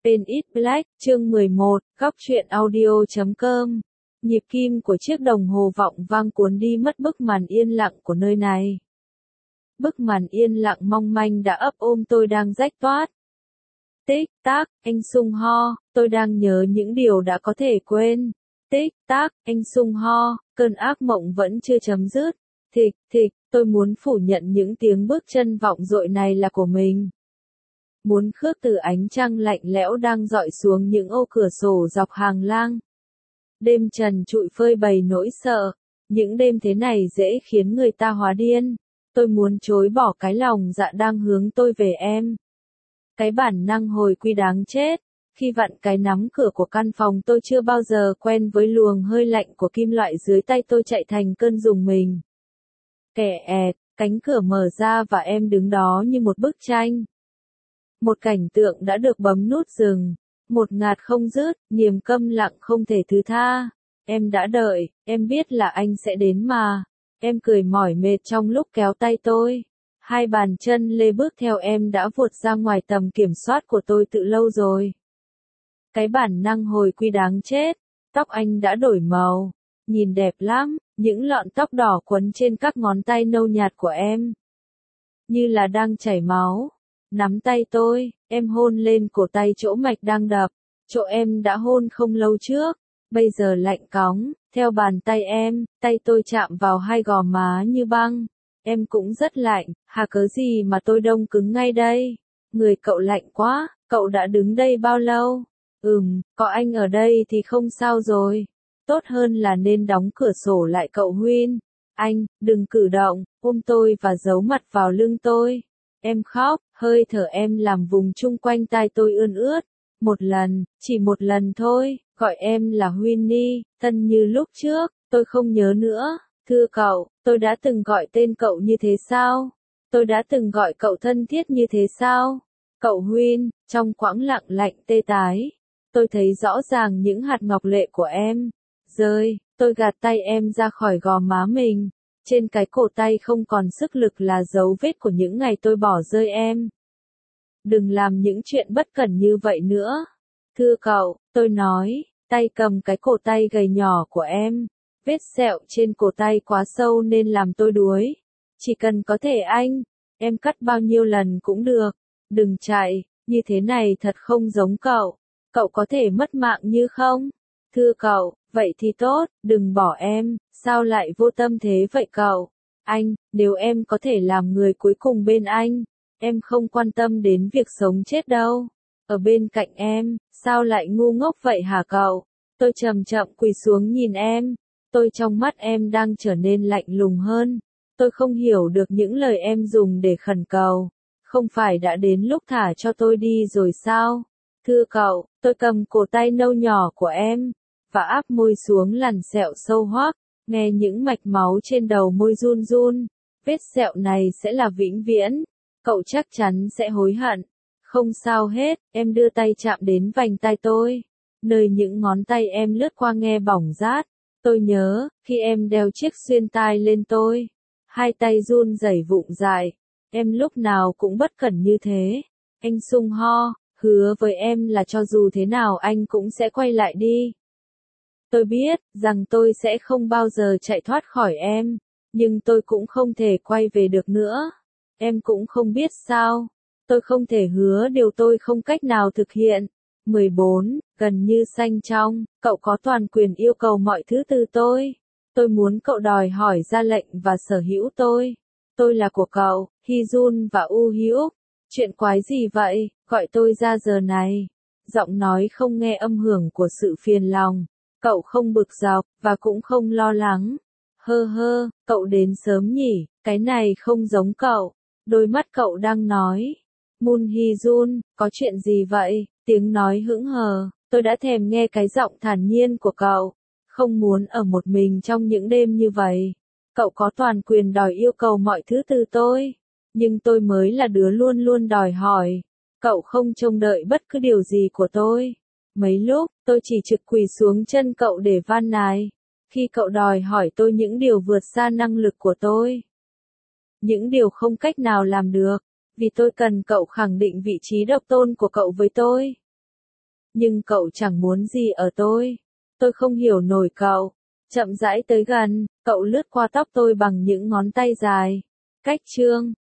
Paint It Black, chương 11, góc truyện audio.com. Nhịp kim của chiếc đồng hồ vọng vang cuốn đi mất bức màn yên lặng của nơi này. Bức màn yên lặng mong manh đã ấp ôm tôi đang rách toát. Tích tắc, anh sung ho, tôi đang nhớ những điều đã có thể quên. Tích tắc, anh sung ho, cơn ác mộng vẫn chưa chấm dứt. Thịch, thịch, tôi muốn phủ nhận những tiếng bước chân vọng dội này là của mình. Muốn khước từ ánh trăng lạnh lẽo đang dọi xuống những ô cửa sổ dọc hàng lang. Đêm trần trụi phơi bày nỗi sợ, những đêm thế này dễ khiến người ta hóa điên. Tôi muốn chối bỏ cái lòng dạ đang hướng tôi về em. Cái bản năng hồi quy đáng chết, khi vặn cái nắm cửa của căn phòng tôi chưa bao giờ quen với luồng hơi lạnh của kim loại dưới tay tôi chạy thành cơn rùng mình. Kẻ ẹt, cánh cửa mở ra và em đứng đó như một bức tranh. Một cảnh tượng đã được bấm nút dừng, một ngạt không dứt, niềm câm lặng không thể thứ tha. Em đã đợi, em biết là anh sẽ đến mà. Em cười mỏi mệt trong lúc kéo tay tôi. Hai bàn chân lê bước theo em đã vụt ra ngoài tầm kiểm soát của tôi từ lâu rồi. Cái bản năng hồi quy đáng chết, tóc anh đã đổi màu, nhìn đẹp lắm, những lọn tóc đỏ quấn trên các ngón tay nâu nhạt của em. Như là đang chảy máu. Nắm tay tôi, em hôn lên cổ tay chỗ mạch đang đập, chỗ em đã hôn không lâu trước, bây giờ lạnh cóng, theo bàn tay em, tay tôi chạm vào hai gò má như băng. Em cũng rất lạnh, hà cớ gì mà tôi đông cứng ngay đây? Người cậu lạnh quá, cậu đã đứng đây bao lâu? Có anh ở đây thì không sao rồi. Tốt hơn là nên đóng cửa sổ lại cậu Huyên. Anh, đừng cử động, ôm tôi và giấu mặt vào lưng tôi. Em khóc, hơi thở em làm vùng chung quanh tai tôi ươn ướt. Một lần, chỉ một lần thôi, gọi em là Winnie, thân như lúc trước, tôi không nhớ nữa. Thưa cậu, tôi đã từng gọi tên cậu như thế sao? Tôi đã từng gọi cậu thân thiết như thế sao? Cậu Huyên, trong quãng lặng lạnh tê tái, tôi thấy rõ ràng những hạt ngọc lệ của em. Rơi, tôi gạt tay em ra khỏi gò má mình. Trên cái cổ tay không còn sức lực là dấu vết của những ngày tôi bỏ rơi em. Đừng làm những chuyện bất cẩn như vậy nữa. Thưa cậu, tôi nói, tay cầm cái cổ tay gầy nhỏ của em. Vết sẹo trên cổ tay quá sâu nên làm tôi đuối. Chỉ cần có thể anh, em cắt bao nhiêu lần cũng được. Đừng chạy, như thế này thật không giống cậu. Cậu có thể mất mạng như không? Thưa cậu, vậy thì tốt, đừng bỏ em, sao lại vô tâm thế vậy cậu? Anh, nếu em có thể làm người cuối cùng bên anh, em không quan tâm đến việc sống chết đâu. Ở bên cạnh em, sao lại ngu ngốc vậy hả cậu? Tôi chậm chậm quỳ xuống nhìn em, tôi trong mắt em đang trở nên lạnh lùng hơn. Tôi không hiểu được những lời em dùng để khẩn cầu. Không phải đã đến lúc thả cho tôi đi rồi sao? Thưa cậu, tôi cầm cổ tay nâu nhỏ của em và áp môi xuống làn sẹo sâu hoác, nghe những mạch máu trên đầu môi run run. Vết sẹo này sẽ là vĩnh viễn, cậu chắc chắn sẽ hối hận. Không sao hết, em đưa tay chạm đến vành tai tôi, nơi những ngón tay em lướt qua nghe bỏng rát. Tôi nhớ, khi em đeo chiếc xuyên tai lên tôi, hai tay run rẩy vụng dại, em lúc nào cũng bất cẩn như thế. Anh sung ho, hứa với em là cho dù thế nào anh cũng sẽ quay lại đi. Tôi biết rằng tôi sẽ không bao giờ chạy thoát khỏi em, nhưng tôi cũng không thể quay về được nữa. Em cũng không biết sao. Tôi không thể hứa điều tôi không cách nào thực hiện. 14, gần như xanh trong, cậu có toàn quyền yêu cầu mọi thứ từ tôi. Tôi muốn cậu đòi hỏi ra lệnh và sở hữu tôi. Tôi là của cậu, Hyun và U Hyuk. Chuyện quái gì vậy, gọi tôi ra giờ này. Giọng nói không nghe âm hưởng của sự phiền lòng. Cậu không bực dọc, và cũng không lo lắng. Hơ hơ, cậu đến sớm nhỉ, cái này không giống cậu. Đôi mắt cậu đang nói. Moon Hee-jun, có chuyện gì vậy? Tiếng nói hững hờ, tôi đã thèm nghe cái giọng thản nhiên của cậu. Không muốn ở một mình trong những đêm như vậy. Cậu có toàn quyền đòi yêu cầu mọi thứ từ tôi. Nhưng tôi mới là đứa luôn luôn đòi hỏi. Cậu không trông đợi bất cứ điều gì của tôi. Mấy lúc, tôi chỉ trực quỳ xuống chân cậu để van nài. Khi cậu đòi hỏi tôi những điều vượt xa năng lực của tôi. Những điều không cách nào làm được. Vì tôi cần cậu khẳng định vị trí độc tôn của cậu với tôi. Nhưng cậu chẳng muốn gì ở tôi. Tôi không hiểu nổi cậu. Chậm rãi tới gần, cậu lướt qua tóc tôi bằng những ngón tay dài. Cách chương